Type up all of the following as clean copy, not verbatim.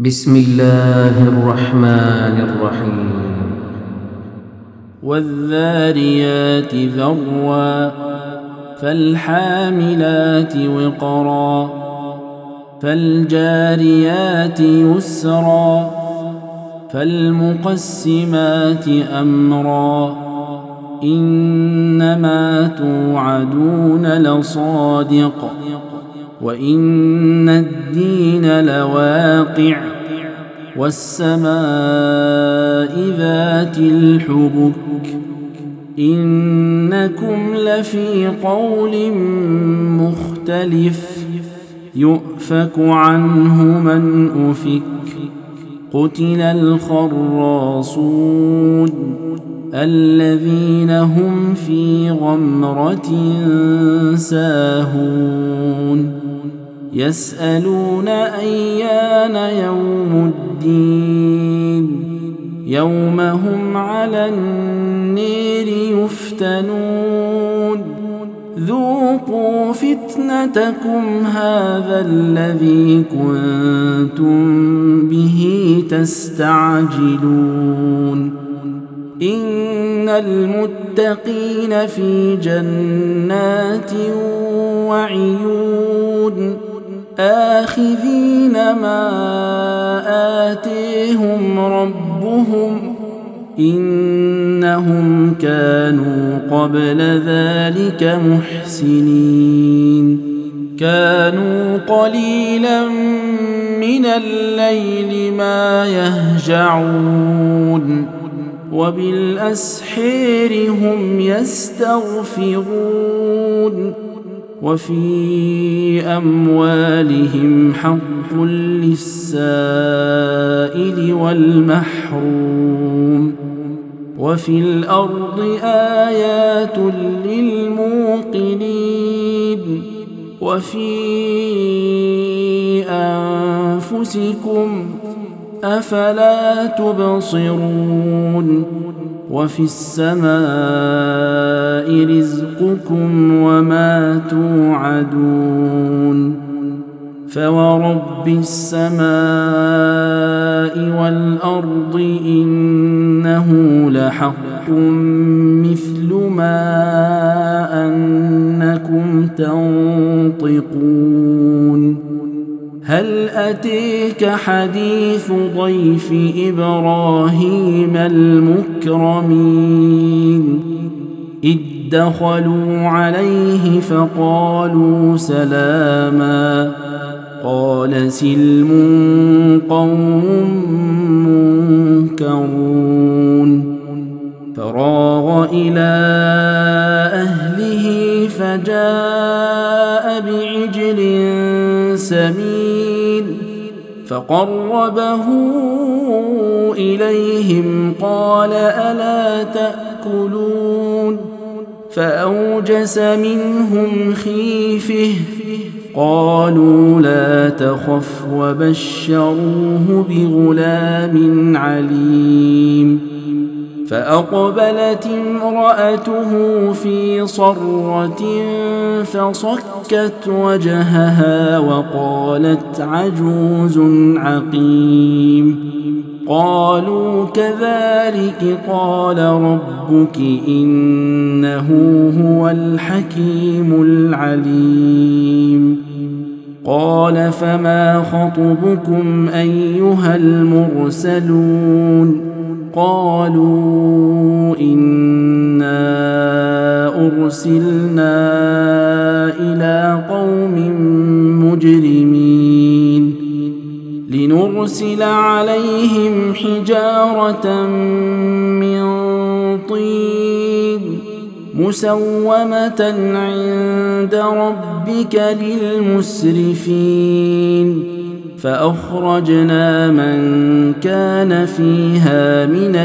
بسم الله الرحمن الرحيم. والذاريات ذروا فالحاملات وقرا فالجاريات يسرا فالمقسمات أمرا إنما توعدون لصادق وإن الدين لواقع والسماء ذات الحبك إنكم لفي قول مختلف يؤفك عنه من أفك قتل الخراصون الذين هم في غمرة ساهون يسألون أيان يوم الدين يوم هم على النير يفتنون ذوقوا فتنتكم هذا الذي كنتم به تستعجلون إن المتقين في جنات وعيون آخذين ما آتيهم ربهم إنهم كانوا قبل ذلك محسنين كانوا قليلا من الليل ما يهجعون وبالأسحير هم يستغفرون وفي أموالهم حق للسائل والمحروم وفي الأرض آيات للموقنين وفي أنفسكم أفلا تبصرون وفي السماء رزقكم وما توعدون فورب السماء والأرض إنه لحق مثل ما أنكم تنطقون هل أتيك حديث ضيف إبراهيم المكرمين إذ دخلوا عليه فقالوا سلاما قال سلم قوم منكرون فراغ إلى أهله فجاء بعجل سمين فقربه إليهم قال ألا تأكلون فأوجس منهم خيفة قالوا لا تخف وبشروه بغلام عليم فأقبلت امرأته في صرة فصكت وجهها وقالت عجوز عقيم قالوا كذلك قال ربك إنه هو الحكيم العليم قال فما خطبكم أيها المرسلون قالوا إنا أرسلنا إلى قوم مجرمين لنرسل عليهم حجارة من طين مسومة عند ربك للمسرفين فأخرجنا من كان فيها من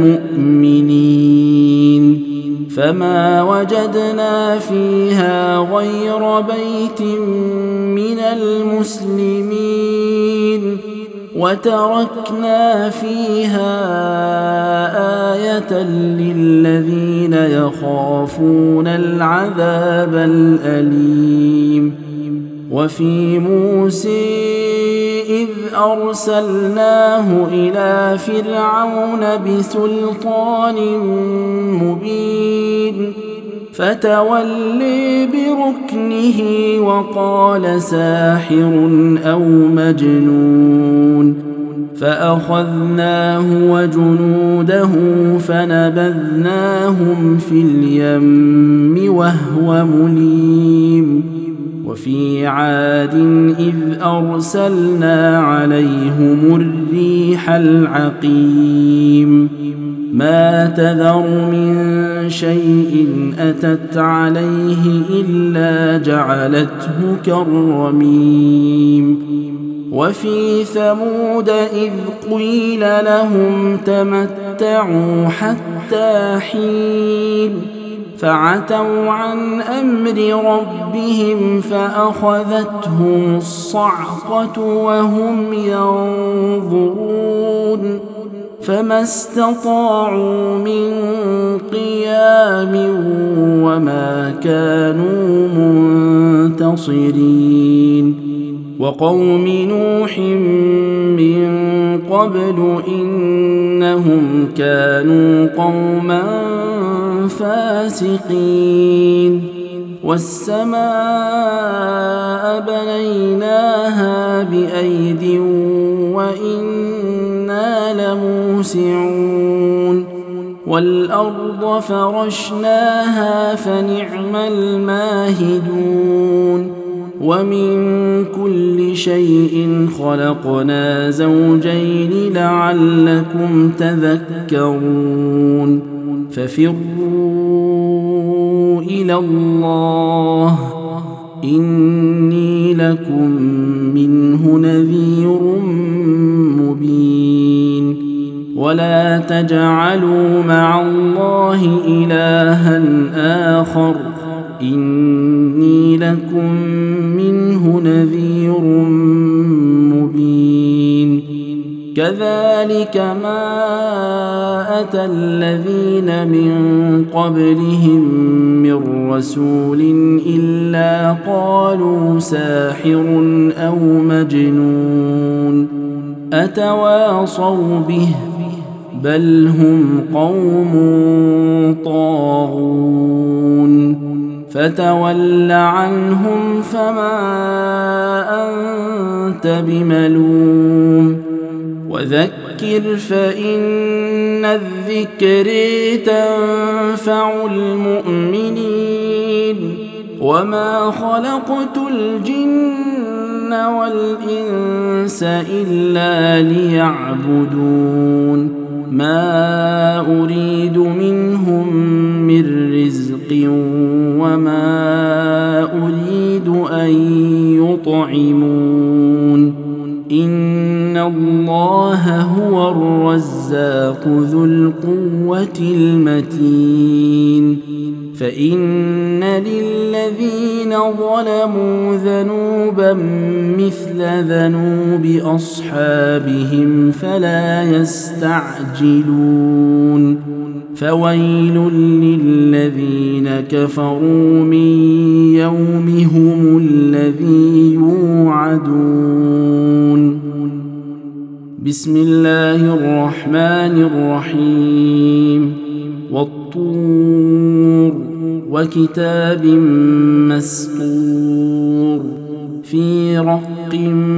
المؤمنين فما وجدنا فيها غير بيت من المسلمين وتركنا فيها آية للذين يخافون العذاب الأليم وفي موسى إذ أرسلناه إلى فرعون بسلطان مبين فتولي بركنه وقال ساحر أو مجنون فأخذناه وجنوده فنبذناهم في اليم وهو مليم وفي عاد إذ أرسلنا عليهم الريح العقيم ما تذر من شيء أتت عليه إلا جعلته كالرميم وفي ثمود إذ قيل لهم تمتعوا حتى حين فعتوا عن أمر ربهم فأخذتهم الصعقة وهم ينظرون فما استطاعوا من قيام وما كانوا منتصرين وقوم نوح من قبل إنهم كانوا قوما فاسقين والسماء بنيناها بأيد وإنا لموسعون والأرض فرشناها فنعم الماهدون ومن كل شيء خلقنا زوجين لعلكم تذكرون ففروا إلى الله إني لكم منه نذير مبين ولا تجعلوا مع الله إلها آخر إني لكم منه نذير مبين كذلك ما أتى الذين من قبلهم من رسول إلا قالوا ساحر أو مجنون أتواصوا به بل هم قوم طاغون فتول عنهم فما أنت بملوم وذكر فإن الذكر تنفع المؤمنين وما خلقت الجن والإنس إلا ليعبدون ما أريد منهم من رزق وما أريد أن يطعمون إن الله هو الرزاق ذو القوة المتين فإن للذين ظلموا ذنوبا مثل ذنوب أصحابهم فلا يستعجلون فويل للذين كفروا من يومهم الذي يوعدون بسم الله الرحمن الرحيم والطور وكتاب مسطور في رق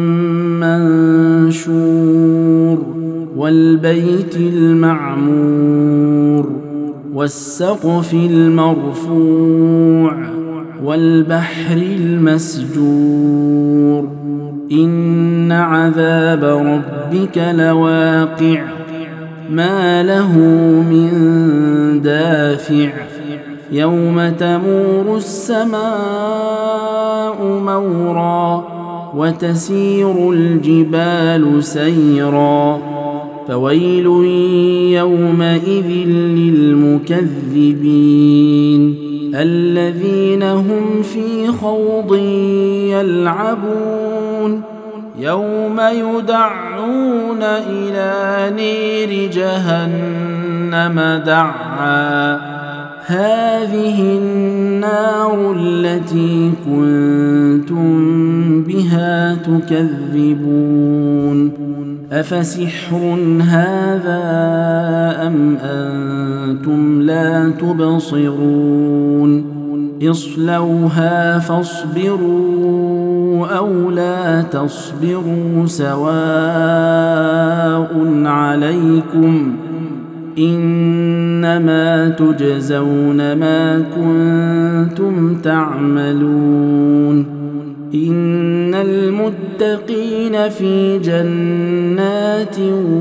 منشور والبيت المعمور والسقف المرفوع والبحر المسجور إن عذاب ربك لواقع ما له من دافع يوم تمور السماء مورا وتسير الجبال سيرا فويل يومئذ للمكذبين الذين هم في خوض يلعبون يوم يدعون إلى نير جهنم دعا هذه النار التي كنتم بها تكذبون أفسحر هذا أم أنتم لا تبصرون اصلوها فاصبروا أو لا تصبروا سواء عليكم إنما تجزون ما كنتم تعملون إن المتقين في جنات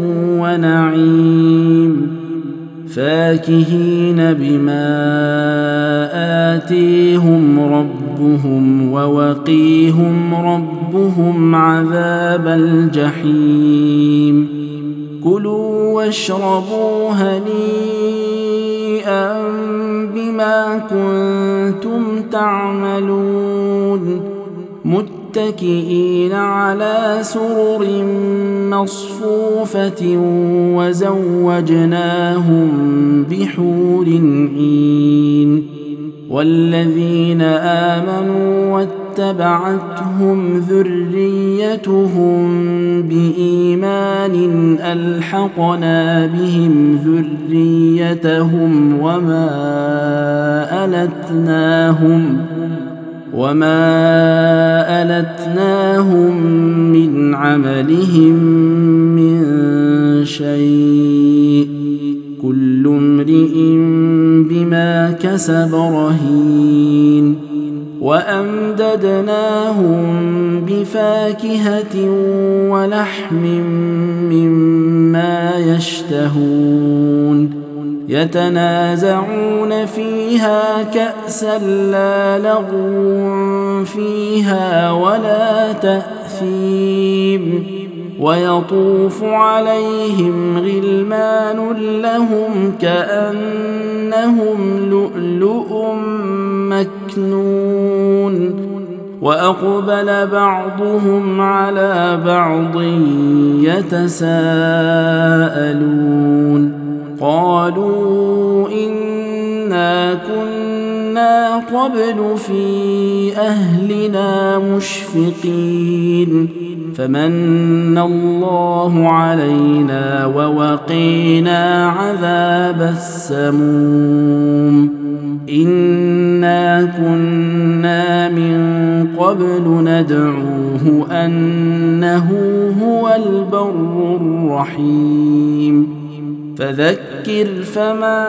ونعيم فاكهين بما آتيهم ربهم ووقيهم ربهم عذاب الجحيم كلوا واشربوا هنيئا بما كنتم تعملون متكئين على سرر مصفوفة وزوجناهم بحور عين والذين آمنوا واتبعتهم ذريتهم بإيمان ألحقنا بهم ذريتهم وما ألتناهم من عملهم من شيء كل امرئ بما كسب رهين وأمددناهم بفاكهة ولحم مما يشتهون يتنازعون فيها كأسا لا لغو فيها ولا تأثيم ويطوف عليهم غلمان لهم كأنهم لؤلؤ مكنون وأقبل بعضهم على بعض يتساءلون قالوا إنا كنا قبل في أهلنا مشفقين فمن الله علينا ووقينا عذاب السموم إنا كنا من قبل ندعوه أنه هو البر الرحيم فذكر فما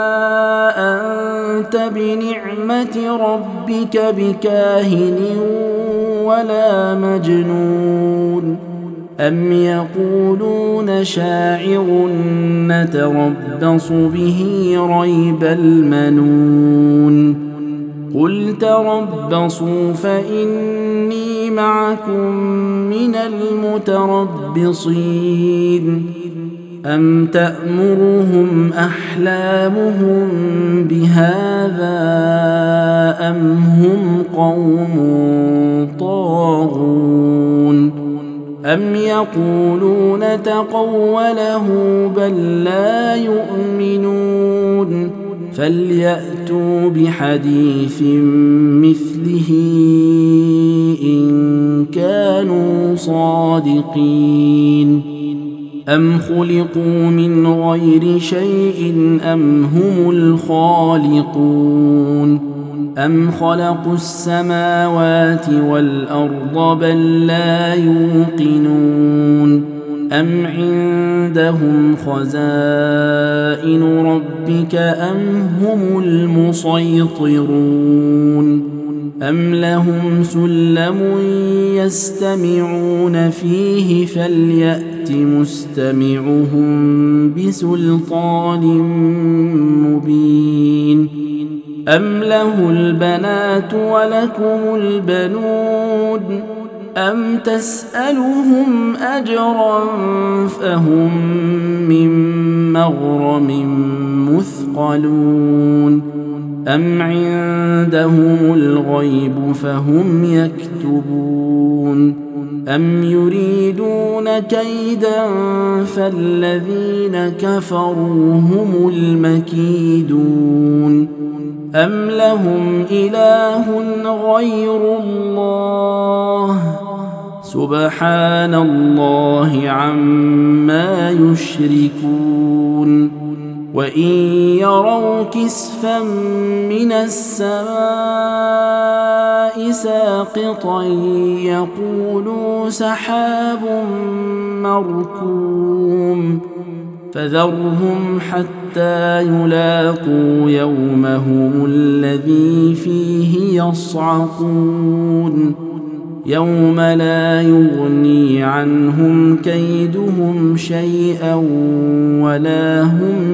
أنت بنعمة ربك بكاهن ولا مجنون أم يقولون شاعر نتربص به ريب المنون قل تربصوا فإني معكم من المتربصين أم تأمرهم أحلامهم بهذا أم هم قوم طاغون أم يقولون تقوله بل لا يؤمنون فليأتوا بحديث مثله إن كانوا صادقين أم خلقوا من غير شيء أم هم الخالقون أم خلقوا السماوات والأرض بل لا يوقنون أم عندهم خزائن ربك أم هم المسيطرون أم لهم سلم يستمعون فيه فليأت مستمعهم بسلطان مبين أم له البنات ولكم البنون أم تسألهم أجرا فهم من مغرم مثقلون أم عندهم الغيب فهم يكتبون أم يريدون كيدا فالذين كفروا هم المكيدون أم لهم إله غير الله سبحان الله عما يشركون وإن يروا كسفا من السماء ساقطا يقولوا سحاب مركوم فذرهم حتى يلاقوا يومهم الذي فيه يصعقون يوم لا يغني عنهم كيدهم شيئا ولا هم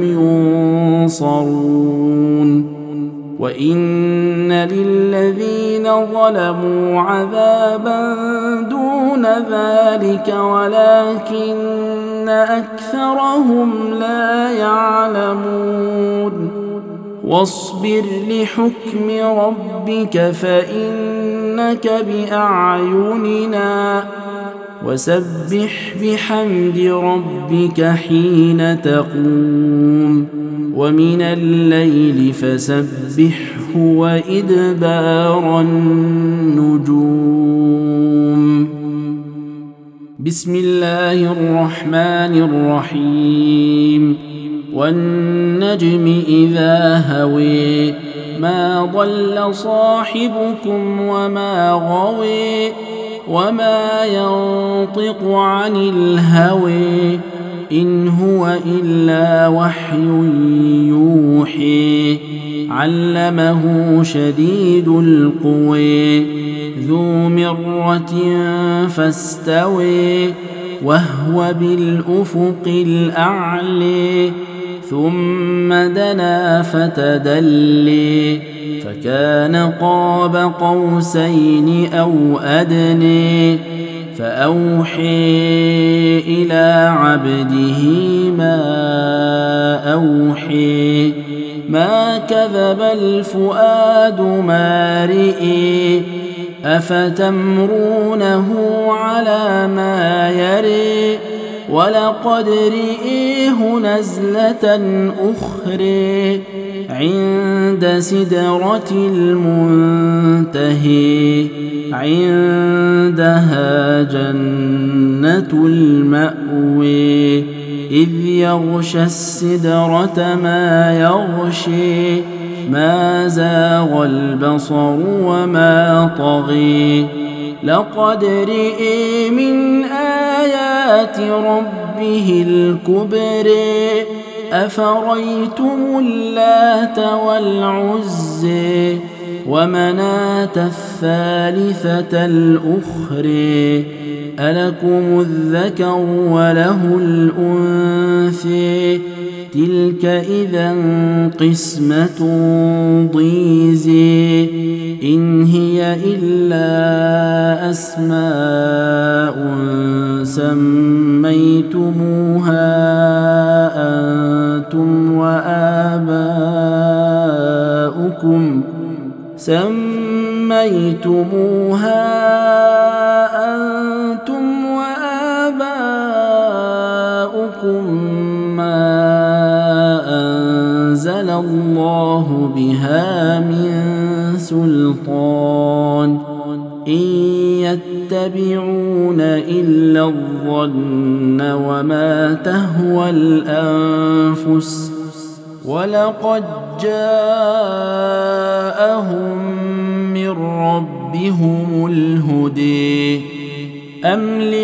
ينصرون وإن للذين ظلموا عذابا دون ذلك ولكن أكثرهم لا يعلمون واصبر لحكم ربك فإنك بأعيننا وسبح بحمد ربك حين تقوم ومن الليل فسبحه وإدبار النجوم بسم الله الرحمن الرحيم والنجم إذا هوي ما ضل صاحبكم وما غوي وما ينطق عن الهوى إن هو إلا وحي يوحي علمه شديد القوى ذو مرة فاستوى وهو بالأفق الأعلى ثم دنا فتدلي فكان قاب قوسين أو أدني فأوحي إلى عبده ما أوحي ما كذب الفؤاد ما رئي أفتمرونه على ما يري ولقد رئيه نزلة أخرى عند سدرة المنتهى عندها جنة المأوى إذ يغشى السدرة ما يغشي ما زاغ البصر وما طغي لقد رئي من آيات ربه الكبر أفريتم اللات والعزى ومناة الثالثة الأخرى ألكم الذكر وله الأنثى تلك إذا قسمة ضيزى إن هي إلا أسماء سميتموها أنتم وآباؤكم ما أنزل الله بها من سلطان إن يتبعون إلا الظن وما تهوى الأنفس ولقد جاءهم من ربهم الهدى أم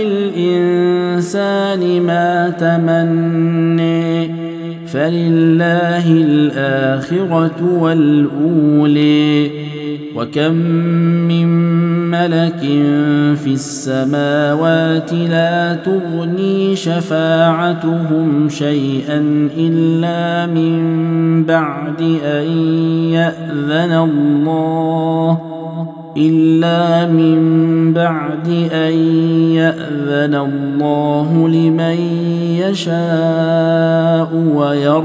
للإنسان ما تمنى فلله الآخرة والأولى وكم من ملك في السماوات لا تغني شفاعتهم شيئا إلا من بعد أن يأذن الله لمن يشاء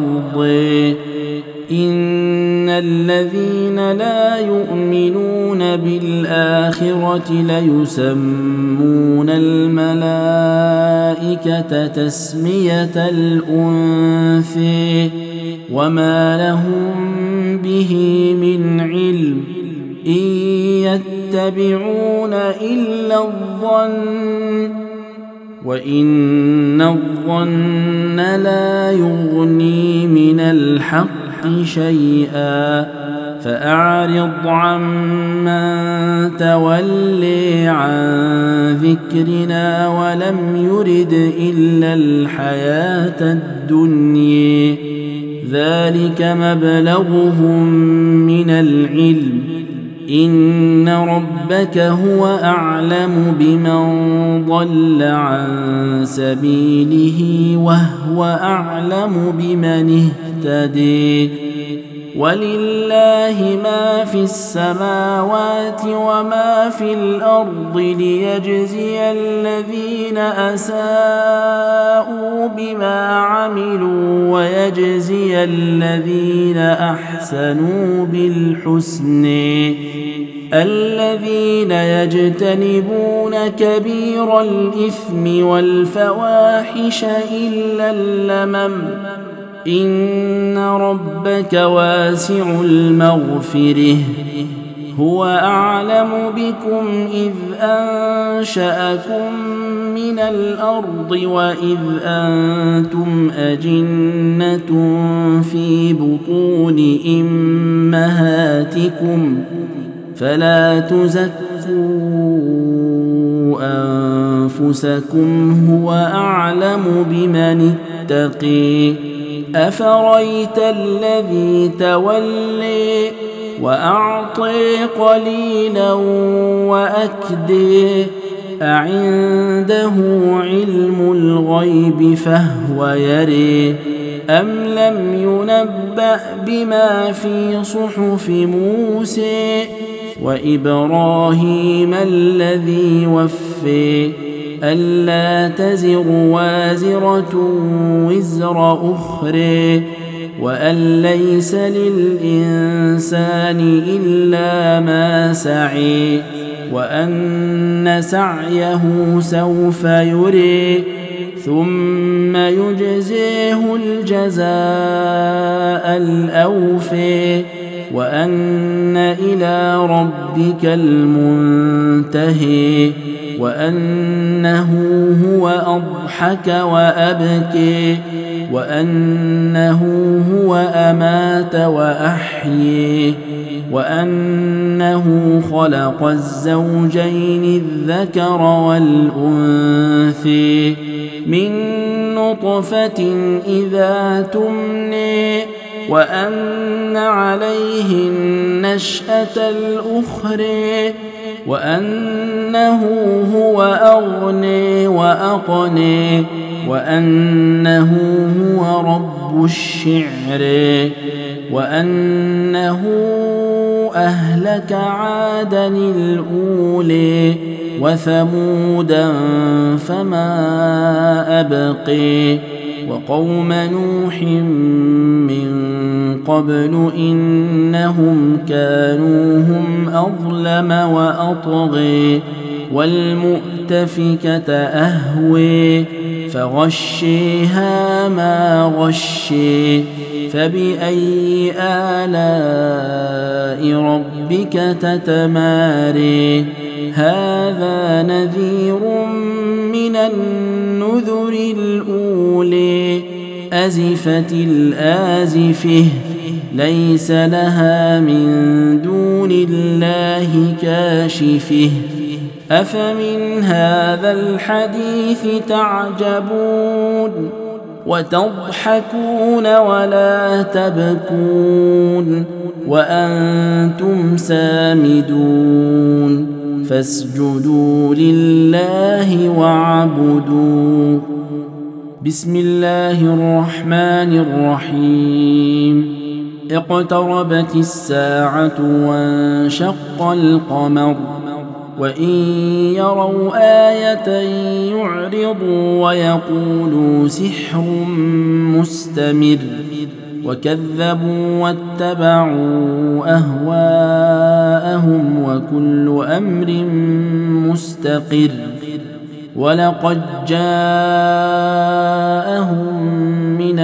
ويرضي إن الذين لا يؤمنون بالآخرة ليسمون الملائكة تسمية الأنثى وما لهم به من علم إن يتبعون إلا الظن وإن الظن لا يغني من الحق شيئا فأعرض عمن تولي عن ذكرنا ولم يرد إلا الحياة الدنيا ذلك مبلغهم من العلم إن ربك هو أعلم بمن ضل عن سبيله وهو أعلم بمن اهتدي ولله ما في السماوات وما في الأرض ليجزي الذين أساءوا بما عملوا ويجزي الذين أحسنوا بالحسن الذين يجتنبون كبير الإثم والفواحش إلا اللمم إن ربك واسع المغفرة هو أعلم بكم إذ أنشأكم من الأرض وإذ أنتم أجنة في بطون أمهاتكم فلا تزكوا أنفسكم هو أعلم بمن اتقي أفريت الذي تولي وأعطي قليلا وأكدي أعنده علم الغيب فهو يري أم لم ينبأ بما في صحف موسى وإبراهيم الذي وفي ألا تزر وازرة وزر أخرى وأن ليس للإنسان إلا ما سعي وأن سعيه سوف يري ثم يجزيه الجزاء الأوفى وأن إلى ربك المنتهي وأنه هو أضحك وأبكي وأنه هو أمات وأحيي وأنه خلق الزوجين الذكر والأنثى من نطفة إذا تمني وأن عليه النشأة الأخرى وأنه هو أغني وأقني وأنه هو رب الشعر وأنه أهلك عادا الأولي وثمودا فما أبقي وقوم نوح من قبل إنهم كانوا هم أظلم وأطغي والمؤتفكة أهوي فغشيها ما غشي فبأي آلاء ربك تتماري هذا نذير من النذر الأولي أزفت الآزفة ليس لها من دون الله كاشفة أفمن هذا الحديث تعجبون وتضحكون ولا تبكون وأنتم سامدون فاسجدوا لله واعبدوا بسم الله الرحمن الرحيم اقتربت الساعة وانشق القمر وإن يروا آية يعرضوا ويقولوا سحر مستمر وكذبوا واتبعوا أهواءهم وكل أمر مستقر ولقد جاءهم من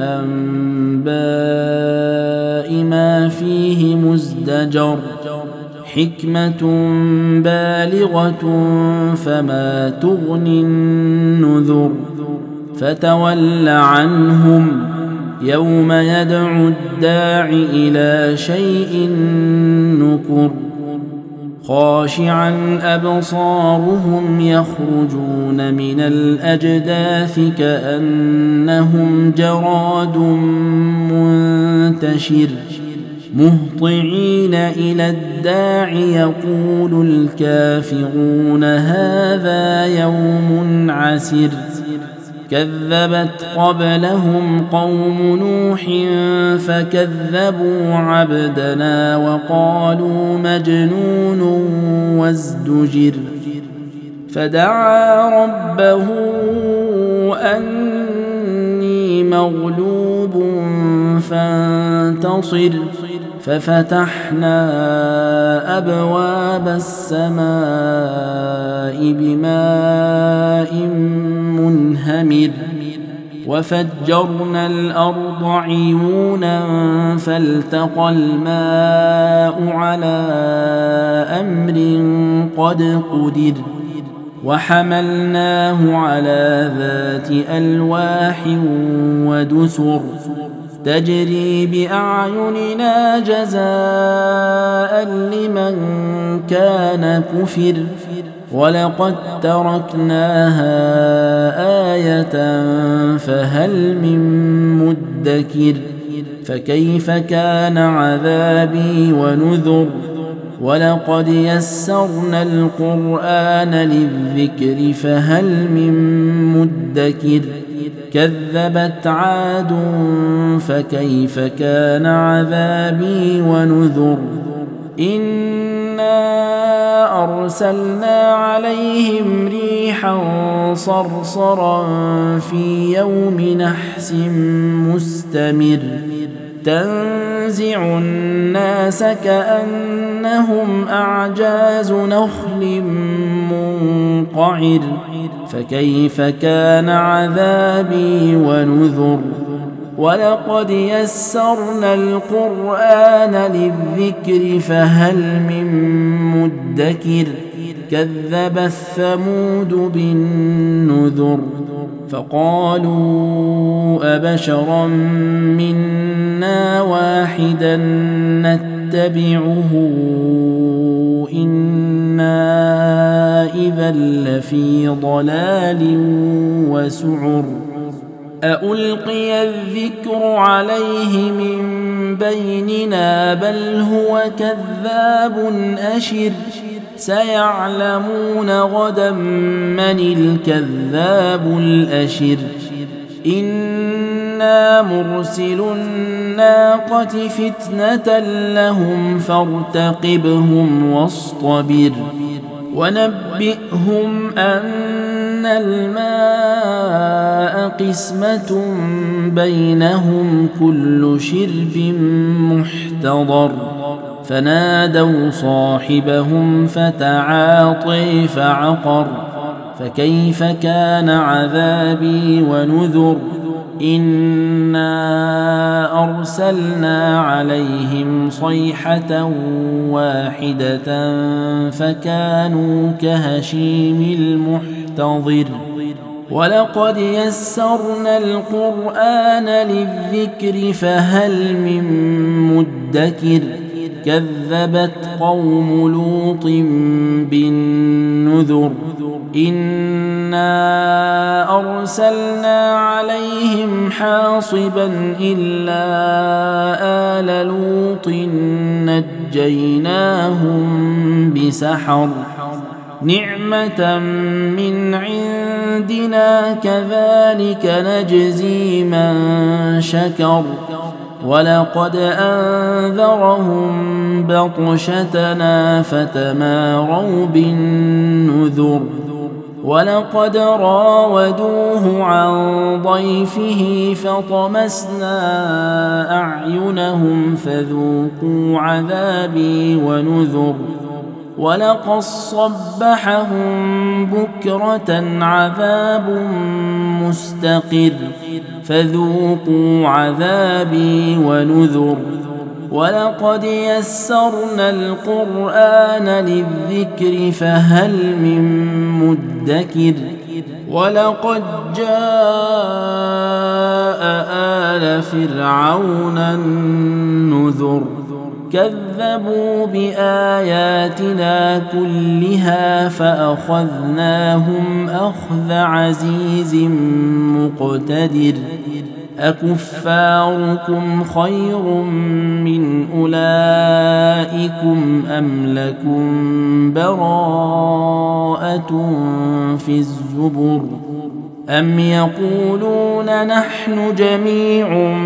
الأنباء ما فيه مزدجر حكمة بالغة فما تغني النذر فتول عنهم يوم يدعو الداع إلى شيء نكر خاشعا أبصارهم يخرجون من الأجداث كأنهم جراد منتشر مهطعين إلى الداع يقول الكافرون هذا يوم عسر كذبت قبلهم قوم نوح فكذبوا عبدنا وقالوا مجنون وازدجر فدعا ربه أني مغلوب فانتصر ففتحنا أبواب السماء بماء منهمر وفجرنا الأرض عيونا فالتقى الماء على أمر قد قدر وحملناه على ذات ألواح ودسر تجري بأعيننا جزاء لمن كان كفر ولقد تركناها آية فهل من مدكر فكيف كان عذابي ونذر ولقد يسرنا القرآن للذكر فهل من مدكر كذبت عاد فكيف كان عذابي ونذر إنا أرسلنا عليهم ريحا صرصرا في يوم نحس مستمر تنزع الناس كأنهم أعجاز نخل منقعر فكيف كان عذابي ونذر ولقد يسرنا القرآن للذكر فهل من مدكر كذب ثمود بالنذر فقالوا أبشرا منا واحدا نتبعه إنا إذا لفي ضلال وسعر أألقي الذكر عليه من بيننا بل هو كذاب أشر سيعلمون غدا من الكذاب الأشر إنا مرسل الناقة فتنة لهم فارتقبهم واصطبر ونبئهم أن الماء قسمة بينهم كل شرب محتضر فنادوا صاحبهم فتعاطي فعقر فكيف كان عذابي ونذر إنا أرسلنا عليهم صيحة واحدة فكانوا كهشيم المحتضر ولقد يسرنا القرآن للذكر فهل من مدكر كذبت قوم لوط بالنذر إنا أرسلنا عليهم حاصبا إلا آل لوط نجيناهم بسحر نعمة من عندنا كذلك نجزي من شكر ولقد أنذرهم بطشتنا فتماروا بالنذر ولقد راودوه عن ضيفه فطمسنا أعينهم فذوقوا عذابي ونذر ولقد صبحهم بكرة عذاب مستقر فذوقوا عذابي ونذر ولقد يسرنا القرآن للذكر فهل من مدكر ولقد جاء آل فرعون النذر كذبوا بآياتنا كلها فأخذناهم أخذ عزيز مقتدر أكفاركم خير من أولئكم أم لكم براءة في الزبر أم يقولون نحن جميع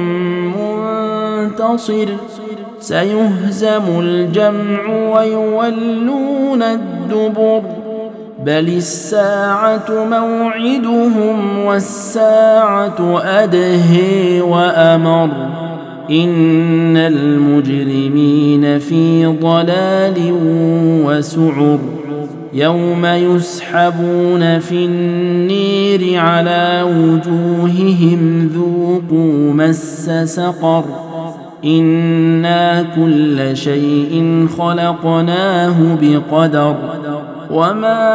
منتصر سيهزم الجمع ويولون الدبر بل الساعة موعدهم والساعة أدهي وأمر إن المجرمين في ضلال وسعر يوم يسحبون في النير على وجوههم ذوقوا مس سقر إنا كل شيء خلقناه بقدر وما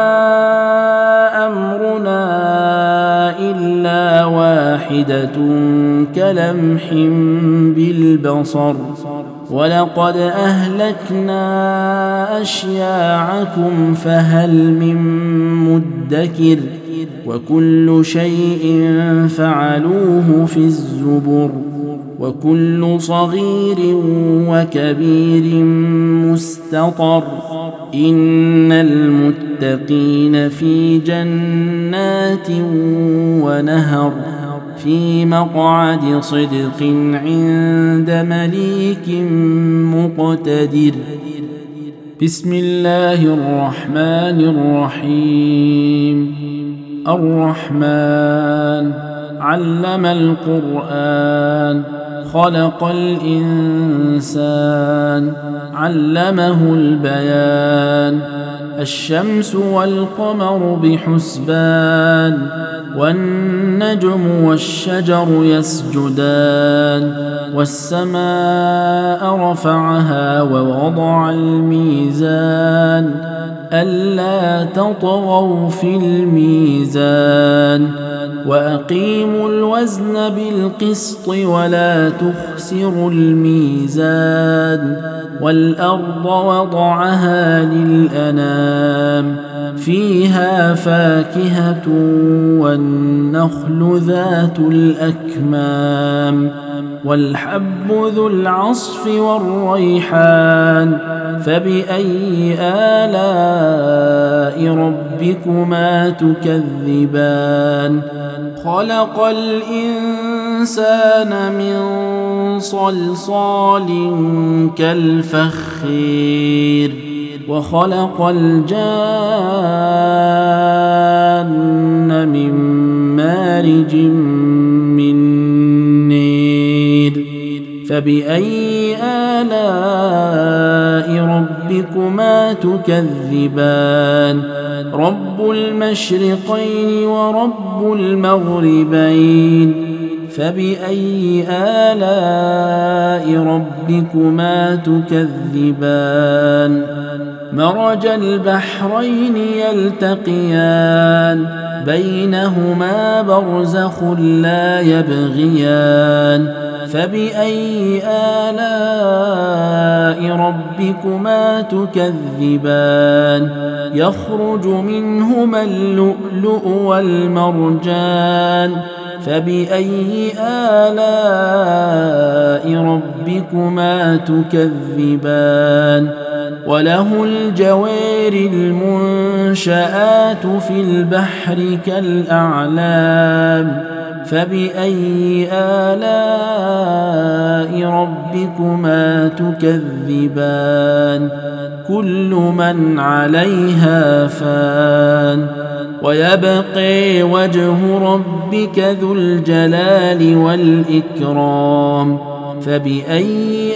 أمرنا إلا واحدة كلمح بالبصر ولقد أهلكنا أشياعكم فهل من مدكر وكل شيء فعلوه في الزبر وكل صغير وكبير مستطر إن المتقين في جنات ونهر في مقعد صدق عند مليك مقتدر بسم الله الرحمن الرحيم الرحمن علم القرآن خلق الإنسان علمه البيان الشمس والقمر بحسبان والنجم والشجر يسجدان والسماء رفعها ووضع الميزان ألا تطغوا في الميزان وأقيموا الوزن بالقسط ولا تخسروا الميزان والأرض وضعها للأنام فيها فاكهة والنخل ذات الأكمام والحب ذو العصف والريحان فبأي آلاء ربكما تكذبان خلق الإنسان من صلصال كالفخير وخلق الجان من مارج من نير فبأي آلاء ربكما تكذبان رب المشرقين ورب المغربين فبأي آلاء ربكما تكذبان مرج البحرين يلتقيان بينهما برزخ لا يبغيان فبأي آلاء ربكما تكذبان يخرج منهما اللؤلؤ والمرجان فبأي آلاء ربكما تكذبان وله الجوار المنشآت في البحر كالأعلام فبأي آلاء ربكما تكذبان كل من عليها فان ويبقى وجه ربك ذو الجلال والإكرام فبأي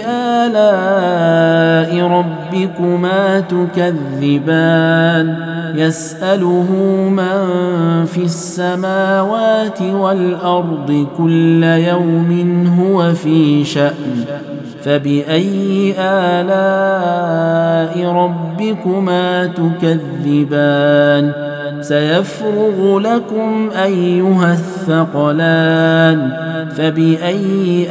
آلاء ربكما تكذبان يسأله من في السماوات والأرض كل يوم هو في شأن فبأي آلاء ربكما تكذبان سيفرغ لكم أيها الثقلان فبأي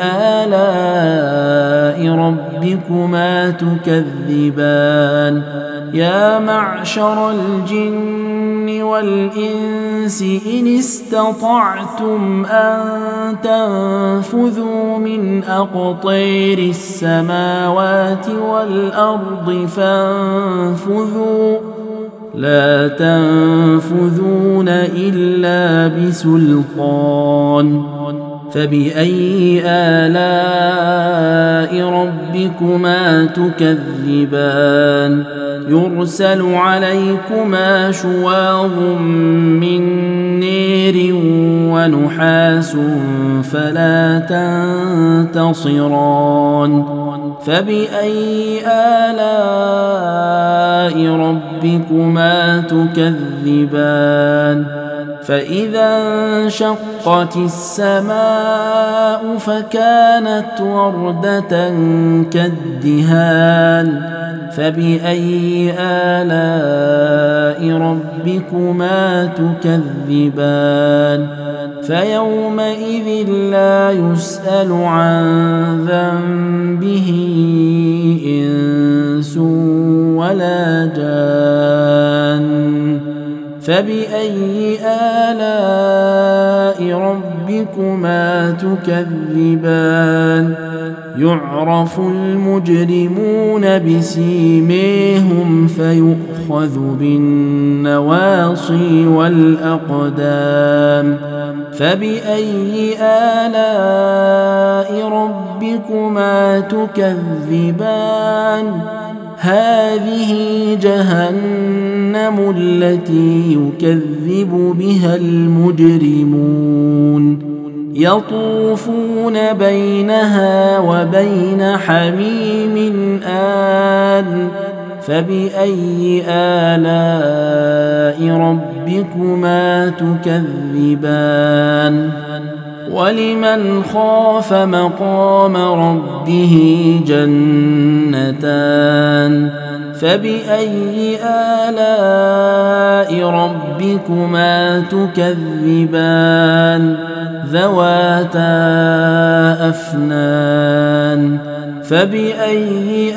آلاء ربكما تكذبان يا معشر الجن والإنس إن استطعتم أن تنفذوا من أقطير السماوات والأرض فانفذوا لا تنفذون إلا بسلطان فبأي آلاء ربكما تكذبان يرسل عليكما شواظ من نير ونحاس فلا تنتصران فبأي آلاء ربكما تكذبان فإذا انشقت السماء فكانت وردة كالدهان فبأي آلاء ربكما تكذبان فيومئذ لا يسأل عن ذنبه إنس ولا جان فبأي آلاء ربكما تكذبان يعرف المجرمون بسيميهم فيؤخذ بالنواصي والأقدام فبأي آلاء ربكما تكذبان هذه جهنم التي يكذب بها المجرمون يطوفون بينها وبين حميم آن فبأي آلاء ربكما تكذبان ولمن خاف مقام ربه جنتان فبأي آلاء ربكما تكذبان ذواتا أفنان فبأي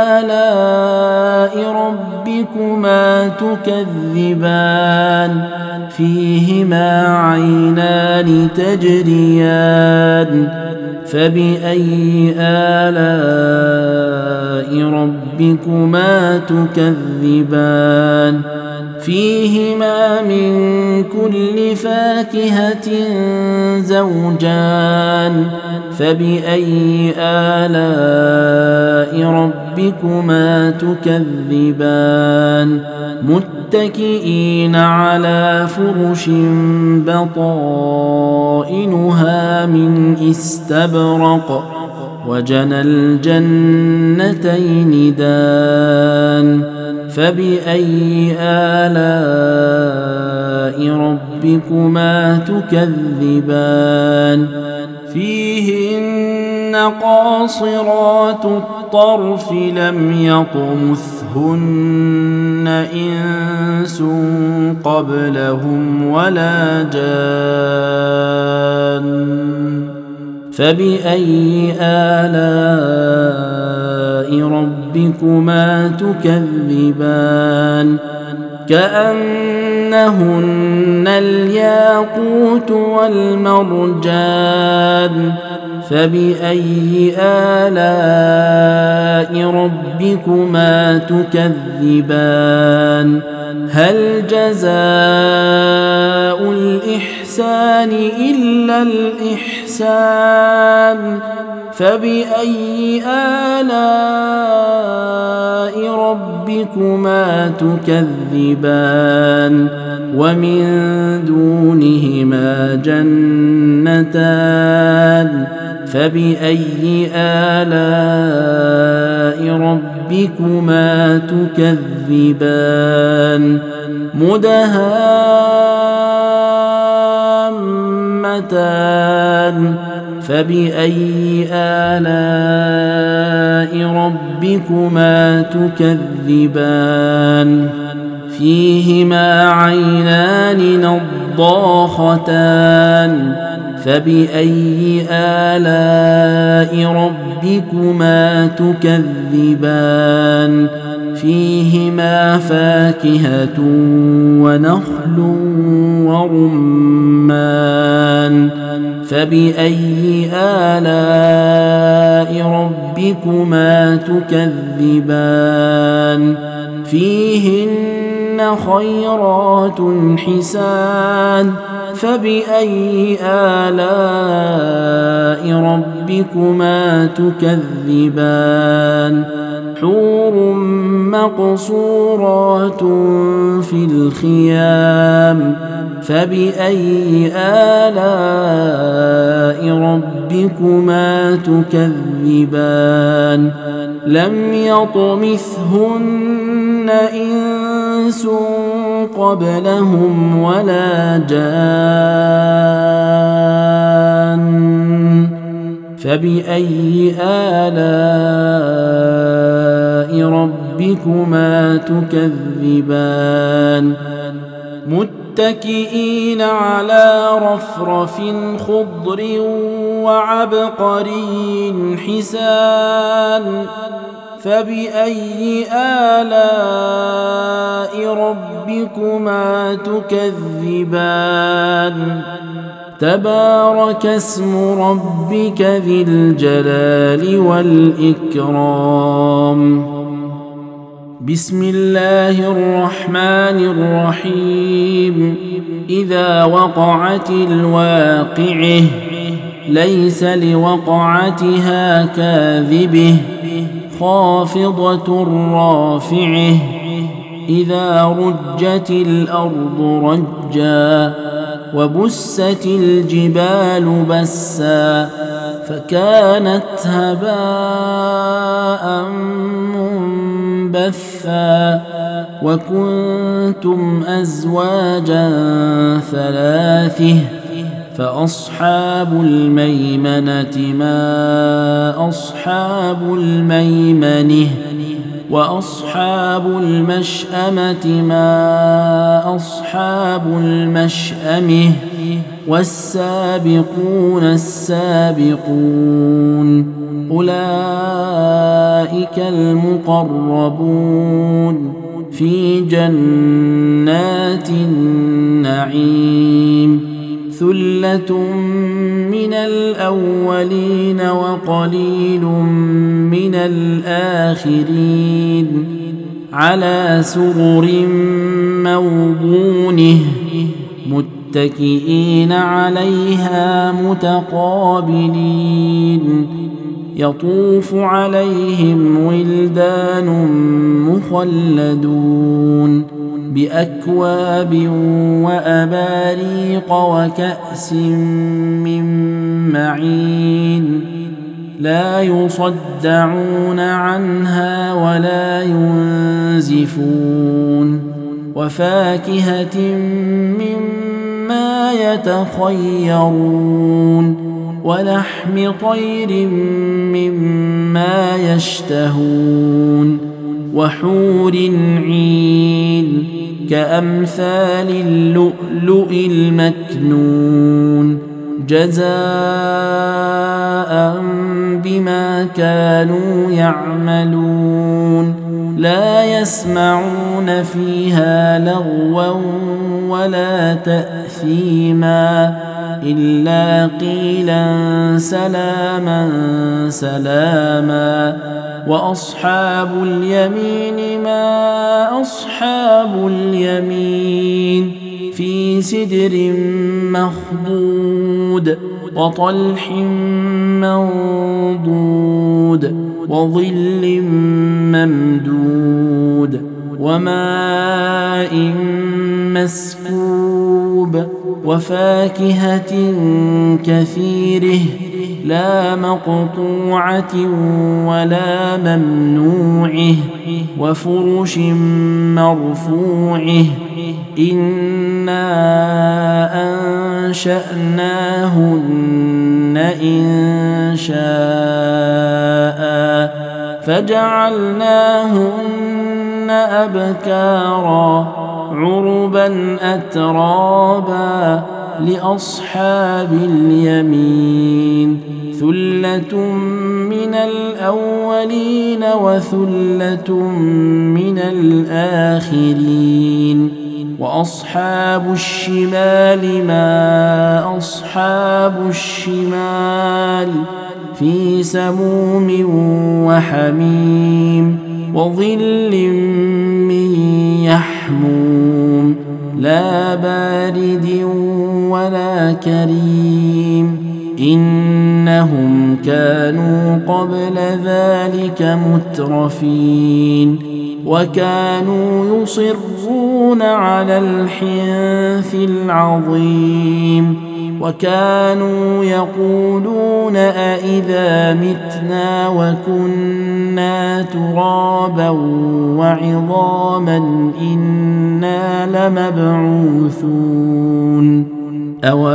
آلاء ربكما تكذبان فيهما عينان تجريان فبأي آلاء ربكما تكذبان فيهما من كل فاكهة زوجان فبأي آلاء ربكما تكذبان متكئين على فرش بطائنها من استبرق وجنى الجنتين دان فبأي آلاء ربكما تكذبان فيهن قاصرات الطرف لم يطمثهن إنس قبلهم ولا جان فبأي آلاء ربكما تكذبان كأنهن الياقوت والمرجان فبأي آلاء ربكما تكذبان هل جزاء الإحسان إلا الإحسان فبأي آلاء ربكما تكذبان ومن دونهما جنتان فبأي آلاء ربكما تكذبان مدهامتان فبأي آلاء ربكما تكذبان فيهما عينان نضاختان فبأي آلاء ربكما تكذبان فيهما فاكهة ونخل ورمان فبأي آلاء ربكما تكذبان فيهن خيرات حسان فبأي آلاء ربكما تكذبان حور مقصورات في الخيام فبأي آلاء ربكما تكذبان لم يطمثهن إنس قبلهم ولا جان فبأي آلاء ربكما تكذبان متكئين على رفرف خضر وعبقري حسان فبأي آلاء ربكما تكذبان تبارك اسم ربك ذي الجلال والإكرام بسم الله الرحمن الرحيم إذا وقعت الواقعة ليس لوقعتها كاذبة خافضة رافعة إذا رجت الأرض رجا وبست الجبال بسا فكانت هباء منبثا وكنتم أزواجا ثلاثة فأصحاب الميمنة ما أصحاب الميمنة وأصحاب المشأمة ما أصحاب المشأمة والسابقون السابقون أولئك المقربون في جنات النعيم ثلة من الأولين وقليل من الآخرين على سرر موضونه متكئين عليها متقابلين يطوف عليهم ولدان مخلدون بأكواب وأباريق وكأس من معين لا يصدعون عنها ولا ينزفون وفاكهة مما يتخيرون ولحم طير مما يشتهون وحور عين كأمثال اللؤلؤ المكنون جزاء بما كانوا يعملون لا يسمعون فيها لغوا ولا تأثيما إلا قيلا سلاما سلاما وأصحاب اليمين ما أصحاب اليمين في سدر مخضود وطلح منضود وظل ممدود وماء مسكوب وفاكهة كثيره لا مقطوعة ولا ممنوعه وفرش مرفوعه إنا أنشأناهن إن شاء فجعلناهن أبكارا عربا أترابا لأصحاب اليمين ثلة من الأولين وثلة من الآخرين وأصحاب الشمال ما أصحاب الشمال في سموم وحميم وظل من يحموم لا بارد ولا كريم إنهم كانوا قبل ذلك مترفين وكانوا يصرون على الحنث العظيم وكانوا يقولون أئذا متنا وكنا ترابا وعظاما إنا لمبعوثون أو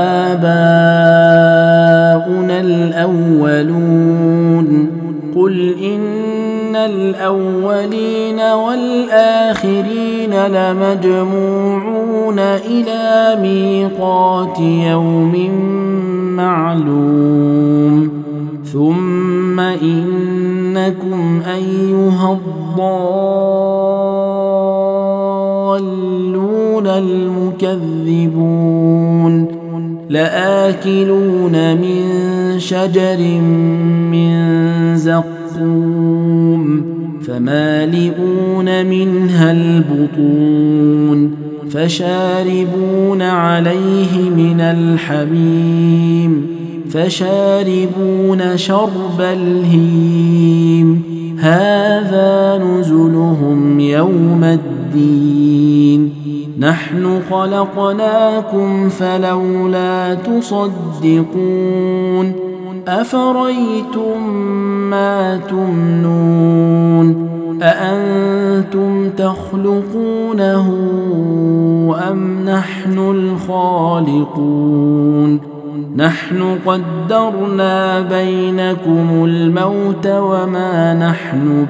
آباؤنا الأولون قل إن الأولين والآخرين لمجموعون إلى ميقات يوم معلوم ثم إنكم أيها الضالون المكذبون لآكلون من شجر من زقوم فمالئون منها البطون فشاربون عليه من الحميم فشاربون شرب الهيم هذا نزلهم يوم الدين نحن خلقناكم فلولا تصدقون أفريتم ما تمنون أأنتم تخلقونه أم نحن الخالقون نحن قدرنا بينكم الموت وما نحن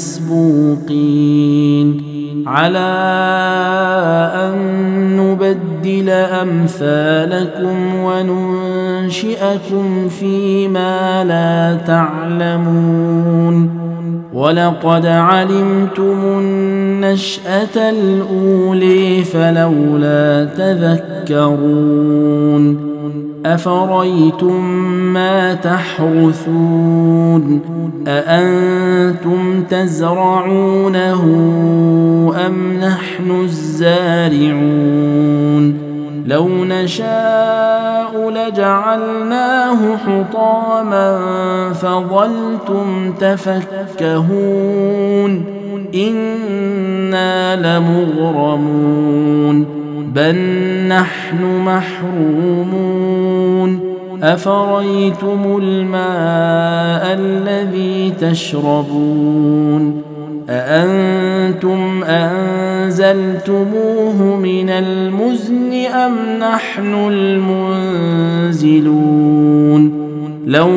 بمسبوقين على أن نبدل أمثالكم وننشئكم فيما لا تعلمون ولقد علمتم النشأة الأولى فلولا تذكرون أفريتم ما تحرثون أأنتم تزرعونه أم نحن الزارعون لو نشاء لجعلناه حطاما فظلتم تفكهون إنا لمغرمون بل نحن محرومون أفريتم الماء الذي تشربون أأنتم أنزلتموه من المزن أم نحن المنزلون لو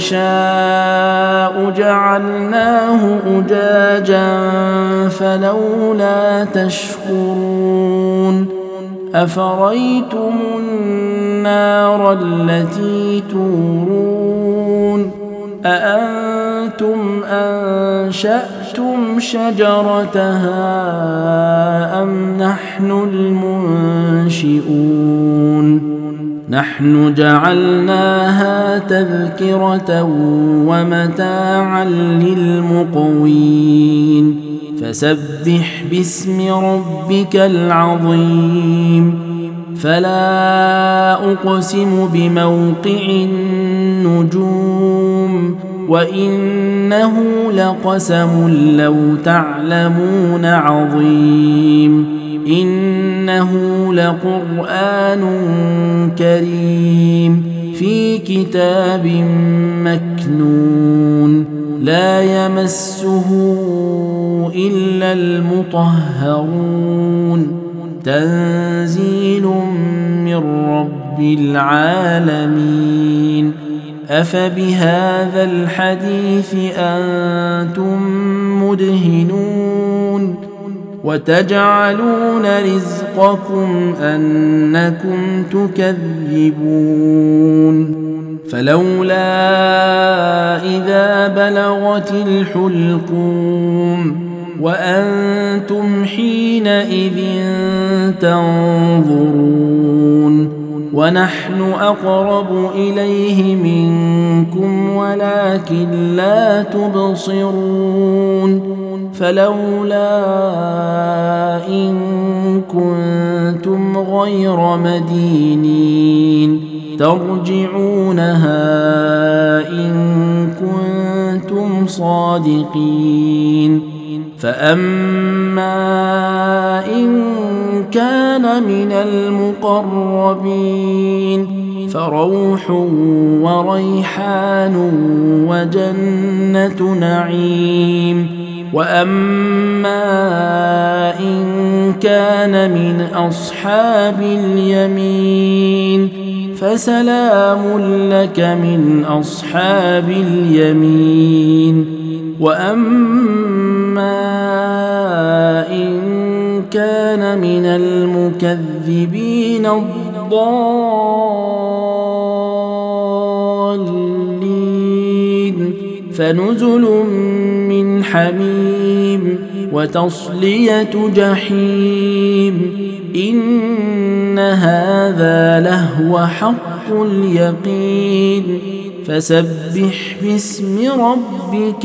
نشاء جعلناه أجاجا فلولا تشكرون أفريتم النار التي تورون أأنتم أنشأتم شجرتها أم نحن المنشئون نحن جعلناها تذكرة ومتاعا للمقوين فسبح باسم ربك العظيم فلا أقسم بموقع النجوم وإنه لقسم لو تعلمون عظيم إنه لقرآن كريم في كتاب مكنون لا يمسه إلا المطهرون تنزيل من رب العالمين أفبهذا الحديث أنتم مدهنون وتجعلون رزقكم أنكم تكذبون فلولا إذا بلغت الحلقوم وأنتم حينئذ تنظرون ونحن أقرب إليه منكم ولكن لا تبصرون فلولا إن كنتم غير مدينين ترجعونها إن كنتم صادقين فأما إن كان من المقربين فروح وريحان وجنة نعيم وأما إن كان من أصحاب اليمين فسلام لك من أصحاب اليمين وأما إن كان من المكذبين الضالين فنزل من حميم وتصلية جحيم إن هذا لهو حق اليقين فسبح باسم ربك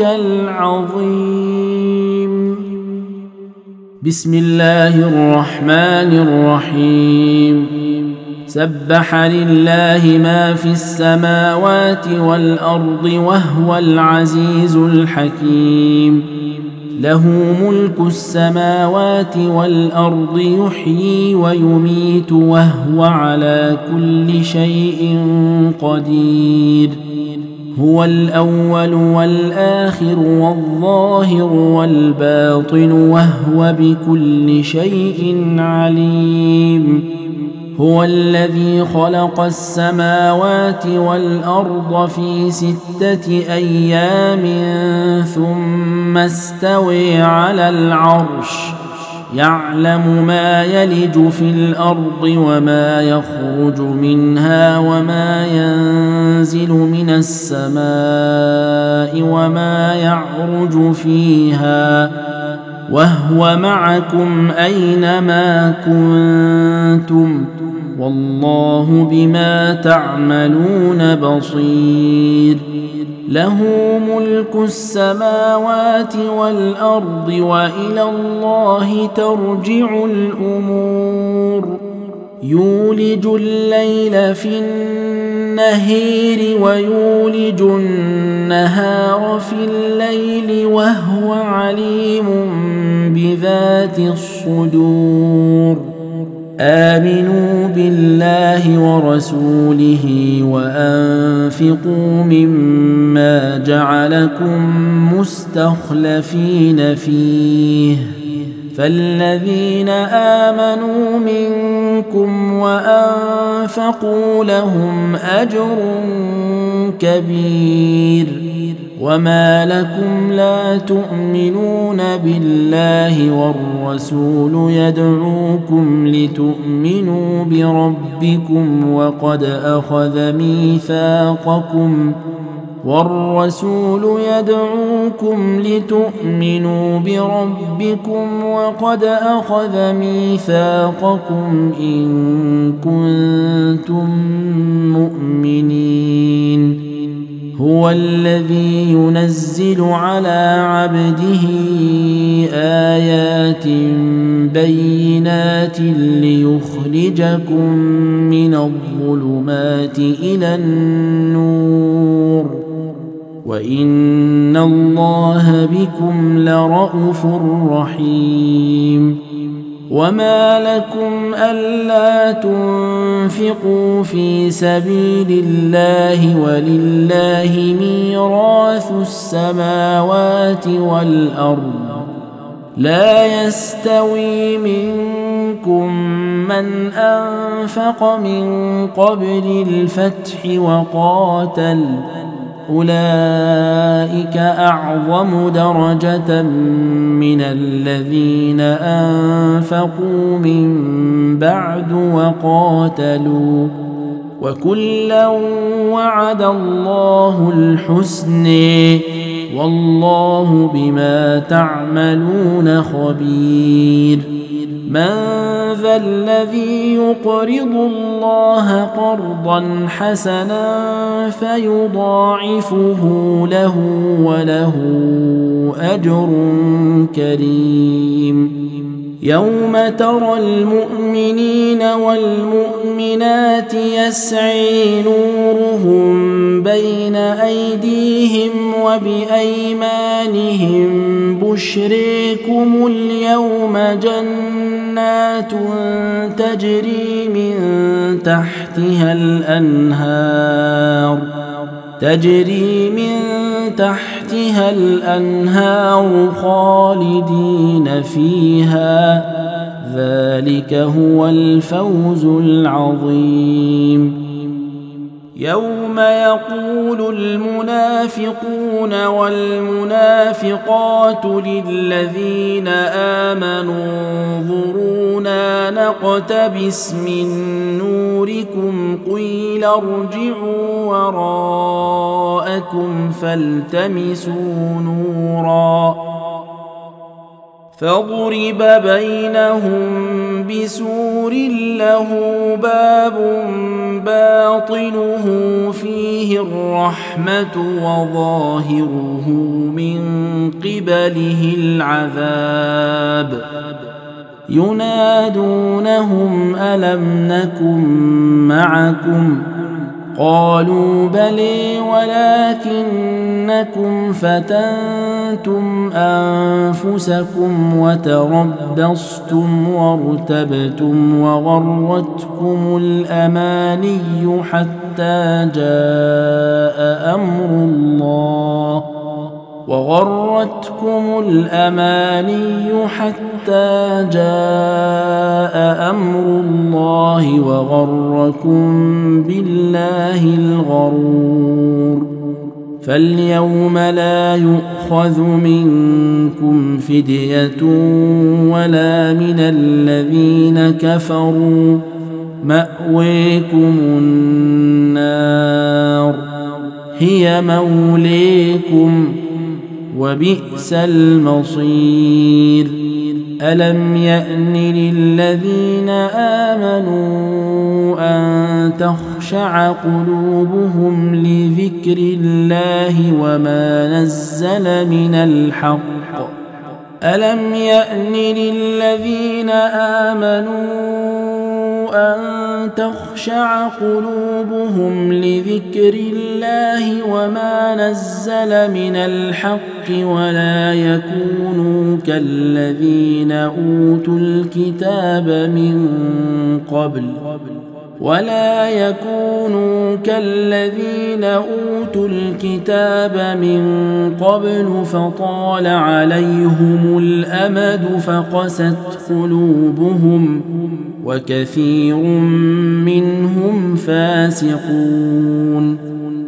العظيم بسم الله الرحمن الرحيم سبح لله ما في السماوات والأرض وهو العزيز الحكيم له ملك السماوات والأرض يحيي ويميت وهو على كل شيء قدير هو الأول والآخر والظاهر والباطن وهو بكل شيء عليم هو الذي خلق السماوات والأرض في 6 أيام ثم استوى على العرش يعلم ما يلج في الأرض وما يخرج منها وما ينزل من السماء وما يعرج فيها وهو معكم أينما كنتم والله بما تعملون بصير له ملك السماوات والأرض وإلى الله ترجع الأمور يولج الليل في النهار ويولج النهار في الليل وهو عليم بذات الصدور آمنوا بالله ورسوله وأنفقوا مما جعلكم مستخلفين فيه فالذين آمنوا منكم وأنفقوا لهم أجر كبير وما لكم لا تؤمنون بالله والرسول يدعوكم لتؤمنوا بربكم وقد أخذ ميثاقكم إن كنتم مؤمنين هو الذي ينزل على عبده آيات بينات ليخرجكم من الظلمات إلى النور وإن الله بكم لرءوف رحيم وما لكم ألا تنفقوا في سبيل الله ولله ميراث السماوات والأرض لا يستوي منكم من أنفق من قبل الفتح وقاتل أولئك أعظم درجة من الذين أنفقوا من بعد وقاتلوا وكلا وعد الله الحسن والله بما تعملون خبير من ذا الذي يقرض الله قرضا حسنا فيضاعفه له وله أجر كريم يوم ترى المؤمنين والمؤمنات يسعي نورهم بين أيديهم وبأيمانهم بشريكم اليوم جنات تجري من تحتها الأنهار خالدين فيها ذلك هو الفوز العظيم يوم يقول المنافقون والمنافقات للذين آمنوا انظرونا نقتبس من نوركم قيل ارجعوا وراءكم فالتمسوا نورا فضرب بينهم بسور له باب باطنه فيه الرحمة وظاهره من قبله العذاب ينادونهم ألم نكن معكم قالوا بلى ولكنكم فتنتم أنفسكم وتربصتم وارتبتم وغرتكم الأماني حتى جاء أمر الله وغركم بالله الغرور فاليوم لا يؤخذ منكم فدية ولا من الذين كفروا مأويكم النار هي موليكم وبئس المصير ألم يأن للذين آمنوا أن تخشع قلوبهم لذكر الله وما نزل من الحق ألم يأن للذين آمنوا أن تخشع قلوبهم لذكر الله وما نزل من الحق ولا يكونوا كالذين أوتوا الكتاب من قبل فطال عليهم الأمد فقست قلوبهم وكثير منهم فاسقون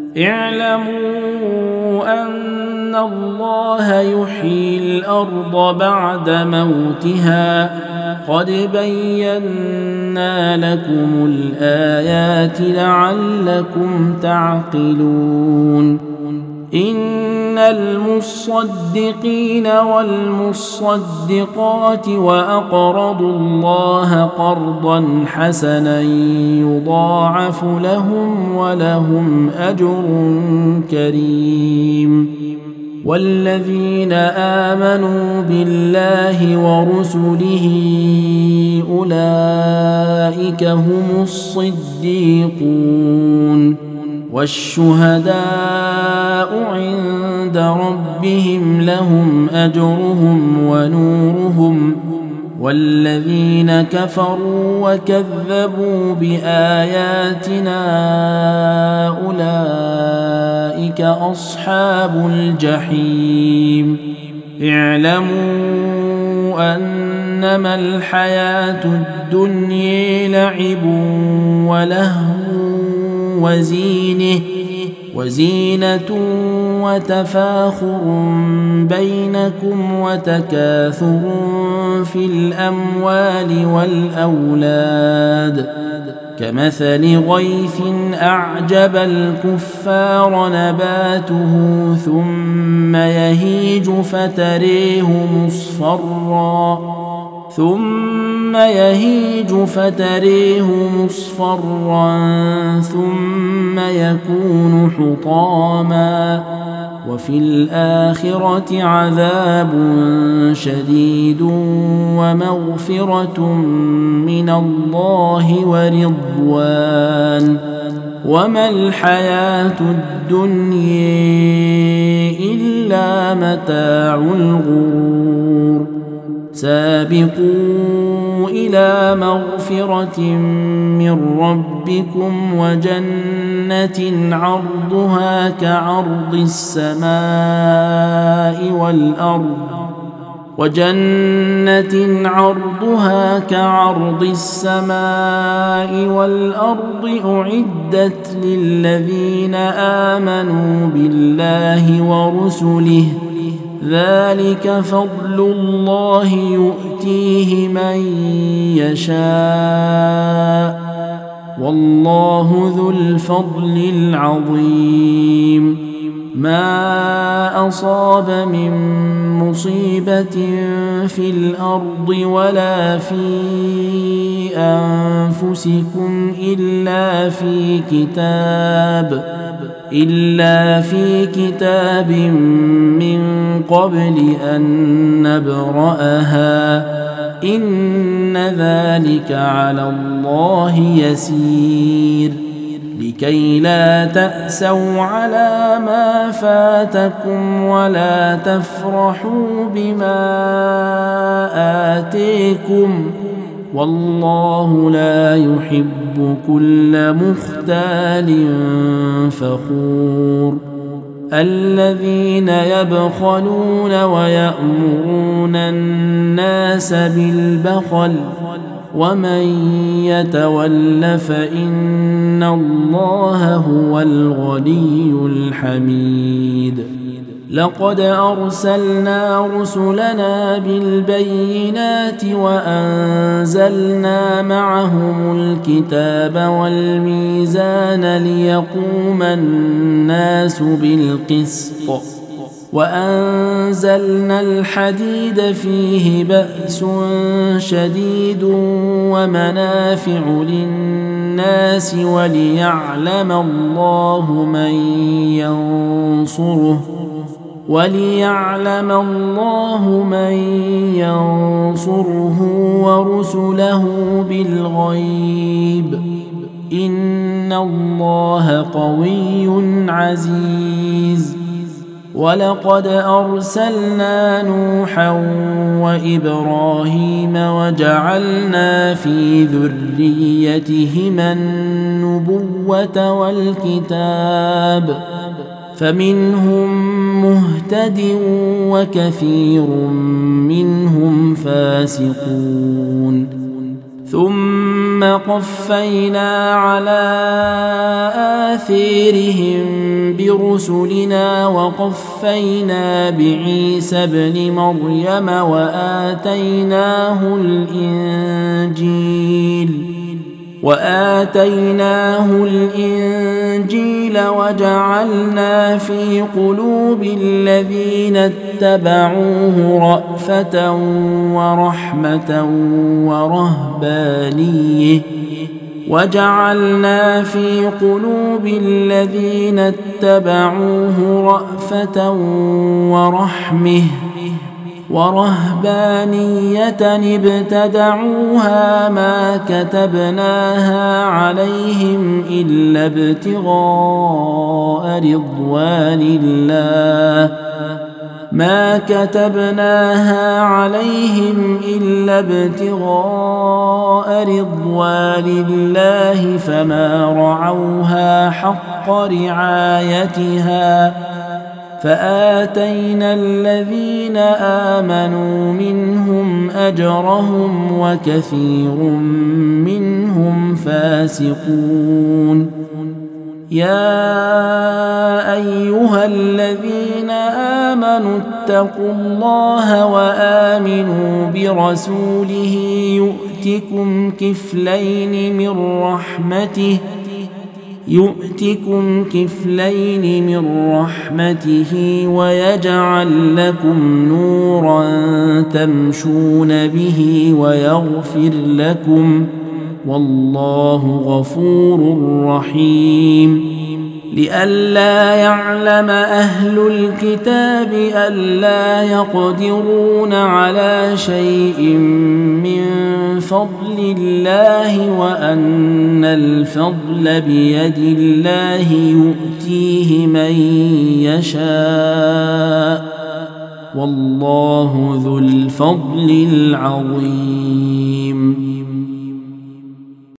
اعلموا أن الله يحيي الأرض بعد موتها قد بينا لكم الآيات لعلكم تعقلون إن المصدقين والمصدقات وأقرضوا الله قرضا حسنا يضاعف لهم ولهم أجر كريم. والذين آمنوا بالله ورسله أولئك هم الصديقون والشهداء عند ربهم لهم أجرهم ونورهم. والذين كفروا وكذبوا بآياتنا أولئك أصحاب الجحيم. اعلموا أنما الحياة الدنيا لعب ولهو وزينة وتفاخر بينكم وتكاثر في الأموال والأولاد كمثل غيث أعجب الكفار نباته ثم يهيج فتريه مصفرا ثم يكون حطاما وفي الآخرة عذاب شديد ومغفرة من الله ورضوان وما الحياة الدنيا إلا متاع الغرور. سابقوا إلى مغفرة من ربكم وجنة عرضها كعرض السماء والأرض أعدت للذين آمنوا بالله ورسله ذلك فضل الله يؤتيه من يشاء والله ذو الفضل العظيم. ما أصاب من مصيبة في الأرض ولا في أنفسكم إلا في كتاب من قبل أن نبرأها إن ذلك على الله يسير. لكي لا تأسوا على ما فاتكم ولا تفرحوا بما آتيكم والله لا يحب كل مختال فخور. الذين يبخلون ويأمرون الناس بالبخل ومن يتول فإن الله هو الغني الحميد. لقد أرسلنا رسلنا بالبينات وأنزلنا معهم الكتاب والميزان ليقوم الناس بالقسط وأنزلنا الحديد فيه بأس شديد ومنافع للناس وليعلم الله من ينصره ورسله بالغيب إن الله قوي عزيز. ولقد أرسلنا نوحا وإبراهيم وجعلنا في ذريتهما النبوة والكتاب فمنهم مهتد وكثير منهم فاسقون. ثم قفينا على آثارهم برسلنا وقفينا بعيسى ابن مريم وآتيناه الإنجيل وجعلنا في قلوب الذين اتبعوه رأفة ورهبانية ابتدعوها ما كتبناها عليهم إلا ابتغاء رضوان الله فما رعوها حق رعايتها فآتينا الذين آمنوا منهم أجرهم وكثير منهم فاسقون. يا أيها الذين آمنوا اتقوا الله وآمنوا برسوله يؤتكم كفلين من رحمته ويجعل لكم نورا تمشون به ويغفر لكم والله غفور رحيم. لئلا يعلم أهل الكتاب ألا يقدرون على شيء من فضل الله وأن الفضل بيد الله يؤتيه من يشاء والله ذو الفضل العظيم.